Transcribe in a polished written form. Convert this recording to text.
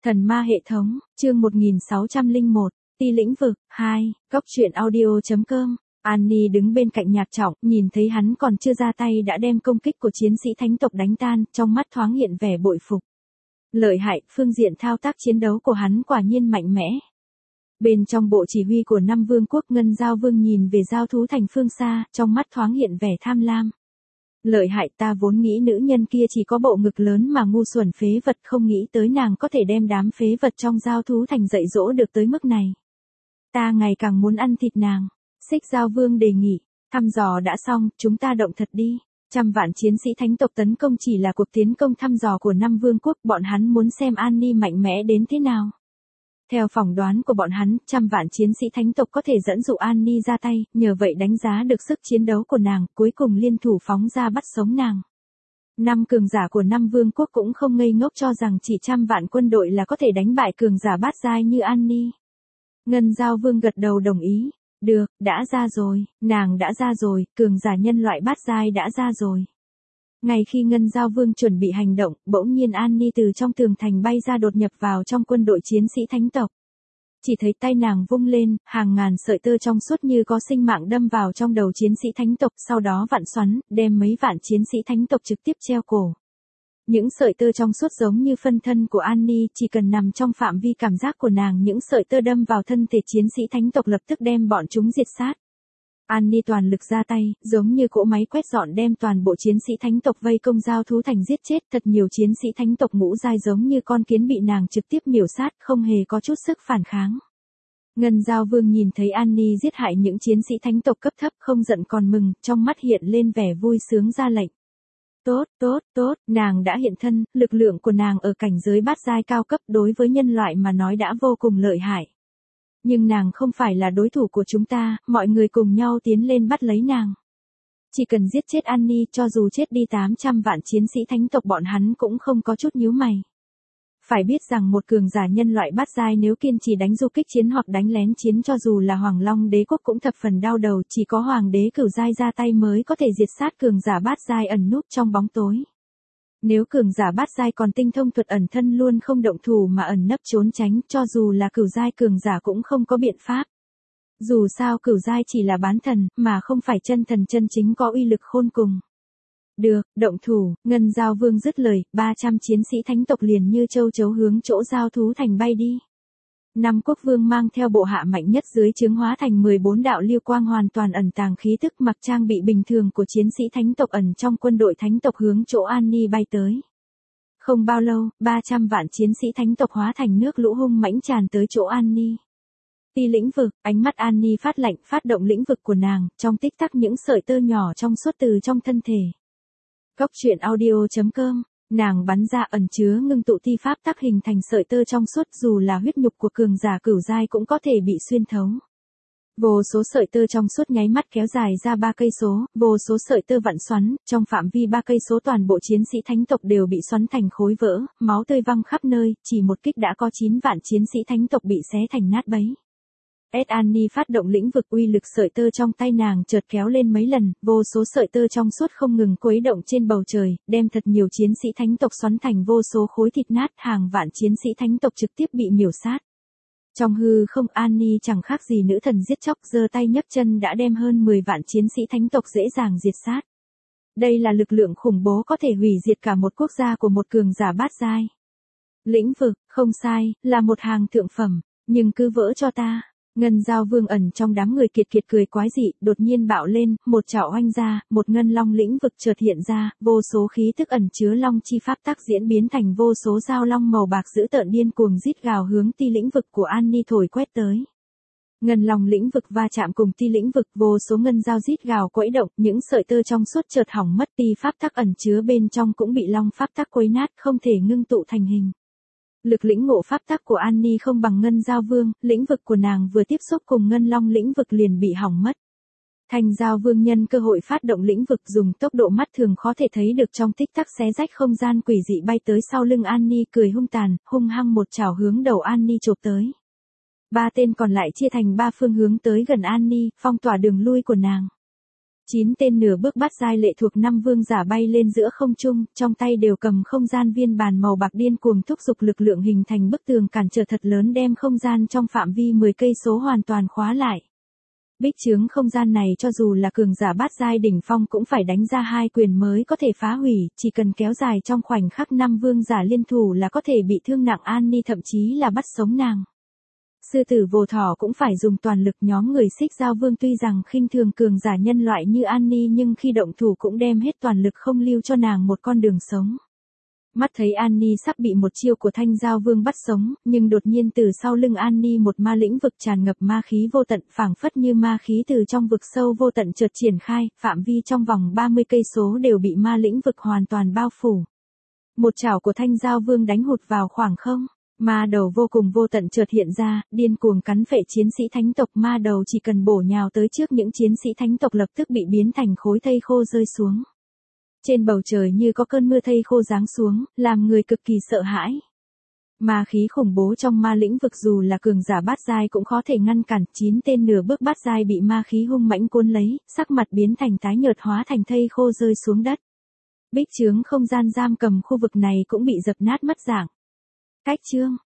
Thần ma hệ thống, chương 1601, ti lĩnh vực, 2, góc truyện audio.com. Annie đứng bên cạnh Nhạc Trọng, nhìn thấy hắn còn chưa ra tay đã đem công kích của chiến sĩ thánh tộc đánh tan, trong mắt thoáng hiện vẻ bội phục. Lợi hại, phương diện thao tác chiến đấu của hắn quả nhiên mạnh mẽ. Bên trong bộ chỉ huy của 5 vương quốc, Ngân Giao Vương nhìn về giao thú thành phương xa, trong mắt thoáng hiện vẻ tham lam. Lợi hại, ta vốn nghĩ nữ nhân kia chỉ có bộ ngực lớn mà ngu xuẩn phế vật, không nghĩ tới nàng có thể đem đám phế vật trong giao thú thành dạy dỗ được tới mức này. Ta ngày càng muốn ăn thịt nàng. Xích Giao Vương đề nghị, thăm dò đã xong, chúng ta động thật đi. Trăm vạn chiến sĩ thánh tộc tấn công chỉ là cuộc tiến công thăm dò của 5 vương quốc, bọn hắn muốn xem Annie mạnh mẽ đến thế nào. Theo phỏng đoán của bọn hắn, trăm vạn chiến sĩ thánh tộc có thể dẫn dụ Annie ra tay, nhờ vậy đánh giá được sức chiến đấu của nàng, cuối cùng liên thủ phóng ra bắt sống nàng. 5 cường giả của 5 vương quốc cũng không ngây ngốc cho rằng chỉ trăm vạn quân đội là có thể đánh bại cường giả bát giai như Annie. Ngân Giao Vương gật đầu đồng ý. Được, đã ra rồi, nàng đã ra rồi, cường giả nhân loại bát giai đã ra rồi. Ngay khi Ngân Giao Vương chuẩn bị hành động, bỗng nhiên Annie từ trong tường thành bay ra đột nhập vào trong quân đội chiến sĩ thánh tộc. Chỉ thấy tay nàng vung lên, hàng ngàn sợi tơ trong suốt như có sinh mạng đâm vào trong đầu chiến sĩ thánh tộc, sau đó vặn xoắn, đem mấy vạn chiến sĩ thánh tộc trực tiếp treo cổ. Những sợi tơ trong suốt giống như phân thân của Annie, chỉ cần nằm trong phạm vi cảm giác của nàng, những sợi tơ đâm vào thân thể chiến sĩ thánh tộc lập tức đem bọn chúng diệt sát. Annie toàn lực ra tay, giống như cỗ máy quét dọn đem toàn bộ chiến sĩ thánh tộc vây công giao thú thành giết chết, thật nhiều chiến sĩ thánh tộc ngũ giai giống như con kiến bị nàng trực tiếp miểu sát, không hề có chút sức phản kháng. Ngân Giao Vương nhìn thấy Annie giết hại những chiến sĩ thánh tộc cấp thấp, không giận còn mừng, trong mắt hiện lên vẻ vui sướng ra lệnh. Tốt, nàng đã hiện thân, lực lượng của nàng ở cảnh giới bát giai cao cấp đối với nhân loại mà nói đã vô cùng lợi hại. Nhưng nàng không phải là đối thủ của chúng ta, mọi người cùng nhau tiến lên bắt lấy nàng. Chỉ cần giết chết Annie, cho dù chết đi 800 vạn chiến sĩ thánh tộc bọn hắn cũng không có chút nhíu mày. Phải biết rằng một cường giả nhân loại bát giai nếu kiên trì đánh du kích chiến hoặc đánh lén chiến cho dù là Hoàng Long đế quốc cũng thập phần đau đầu, chỉ có Hoàng đế cửu giai ra tay mới có thể diệt sát cường giả bát giai ẩn núp trong bóng tối. Nếu cường giả bát giai còn tinh thông thuật ẩn thân luôn không động thủ mà ẩn nấp trốn tránh, cho dù là cửu giai cường giả cũng không có biện pháp. Dù sao cửu giai chỉ là bán thần, mà không phải chân thần chân chính có uy lực khôn cùng. Được, động thủ, Ngân Giao Vương dứt lời, 300 chiến sĩ thánh tộc liền như châu chấu hướng chỗ giao thú thành bay đi. 5 quốc vương mang theo bộ hạ mạnh nhất dưới trướng hóa thành 14 đạo lưu quang hoàn toàn ẩn tàng khí tức, mặc trang bị bình thường của chiến sĩ thánh tộc ẩn trong quân đội thánh tộc hướng chỗ Annie bay tới. Không bao lâu, 300 vạn chiến sĩ thánh tộc hóa thành nước lũ hung mãnh tràn tới chỗ Annie. Ti lĩnh vực, ánh mắt Annie phát lạnh, phát động lĩnh vực của nàng, trong tích tắc những sợi tơ nhỏ trong suốt từ trong thân thể. Góc truyện audio.com, nàng bắn ra ẩn chứa ngưng tụ ti pháp tắc hình thành sợi tơ trong suốt, dù là huyết nhục của cường giả cửu giai cũng có thể bị xuyên thấu. Vô số sợi tơ trong suốt nháy mắt kéo dài ra 3 cây số, vô số sợi tơ vặn xoắn, trong phạm vi 3 cây số toàn bộ chiến sĩ thánh tộc đều bị xoắn thành khối vỡ, máu tươi văng khắp nơi, chỉ một kích đã có 9 vạn chiến sĩ thánh tộc bị xé thành nát bấy. Annie phát động lĩnh vực, uy lực sợi tơ trong tay nàng chợt kéo lên mấy lần, vô số sợi tơ trong suốt không ngừng khuấy động trên bầu trời, đem thật nhiều chiến sĩ thánh tộc xoắn thành vô số khối thịt nát, hàng vạn chiến sĩ thánh tộc trực tiếp bị miểu sát. Trong hư không, Annie chẳng khác gì nữ thần giết chóc, giơ tay nhấc chân đã đem hơn 10 vạn chiến sĩ thánh tộc dễ dàng diệt sát. Đây là lực lượng khủng bố có thể hủy diệt cả một quốc gia của một cường giả bát giai. Lĩnh vực, không sai, là một hàng thượng phẩm, nhưng cứ vỡ cho ta. Ngân Giao Vương ẩn trong đám người kiệt kiệt cười quái dị, đột nhiên bạo lên, một chảo oanh ra, một ngân long lĩnh vực chợt hiện ra, vô số khí tức ẩn chứa long chi pháp tắc diễn biến thành vô số dao long màu bạc dữ tợn điên cuồng rít gào hướng ti lĩnh vực của Annie thổi quét tới. Ngân long lĩnh vực va chạm cùng ti lĩnh vực, vô số ngân dao rít gào quẫy động, những sợi tơ trong suốt chợt hỏng mất, ti pháp tắc ẩn chứa bên trong cũng bị long pháp tắc quấy nát, không thể ngưng tụ thành hình. Lực lĩnh ngộ pháp tắc của Annie không bằng Ngân Giao Vương, lĩnh vực của nàng vừa tiếp xúc cùng ngân long lĩnh vực liền bị hỏng mất. Thanh Giao Vương nhân cơ hội phát động lĩnh vực, dùng tốc độ mắt thường khó thể thấy được trong tích tắc xé rách không gian quỷ dị bay tới sau lưng Annie, cười hung tàn, hung hăng một chảo hướng đầu Annie chộp tới. 3 tên còn lại chia thành 3 phương hướng tới gần Annie, phong tỏa đường lui của nàng. 9 tên nửa bước bát giai lệ thuộc 5 vương giả bay lên giữa không trung, trong tay đều cầm không gian viên bàn màu bạc điên cuồng thúc giục lực lượng hình thành bức tường cản trở thật lớn đem không gian trong phạm vi 10 cây số hoàn toàn khóa lại. Bích chướng không gian này cho dù là cường giả bát giai đỉnh phong cũng phải đánh ra 2 quyền mới có thể phá hủy, chỉ cần kéo dài trong khoảnh khắc 5 vương giả liên thủ là có thể bị thương nặng Annie thậm chí là bắt sống nàng. Sư tử vô thỏ cũng phải dùng toàn lực, nhóm người xích giao vương tuy rằng khinh thường cường giả nhân loại như Annie nhưng khi động thủ cũng đem hết toàn lực không lưu cho nàng một con đường sống. Mắt thấy Annie sắp bị một chiêu của thanh giao vương bắt sống, nhưng đột nhiên từ sau lưng Annie một ma lĩnh vực tràn ngập ma khí vô tận, phảng phất như ma khí từ trong vực sâu vô tận chợt triển khai, phạm vi trong vòng 30 cây số đều bị ma lĩnh vực hoàn toàn bao phủ. Một chảo của thanh giao vương đánh hụt vào khoảng không. Ma đầu vô cùng vô tận chợt hiện ra, điên cuồng cắn phệ chiến sĩ thánh tộc. Ma đầu chỉ cần bổ nhào tới trước những chiến sĩ thánh tộc lập tức bị biến thành khối thây khô rơi xuống. Trên bầu trời như có cơn mưa thây khô giáng xuống, làm người cực kỳ sợ hãi. Ma khí khủng bố trong ma lĩnh vực dù là cường giả bát giai cũng khó thể ngăn cản. 9 tên nửa bước bát giai bị ma khí hung mãnh cuốn lấy, sắc mặt biến thành tái nhợt hóa thành thây khô rơi xuống đất. Bích chướng không gian giam cầm khu vực này cũng bị dập nát mất dạng. Cách chương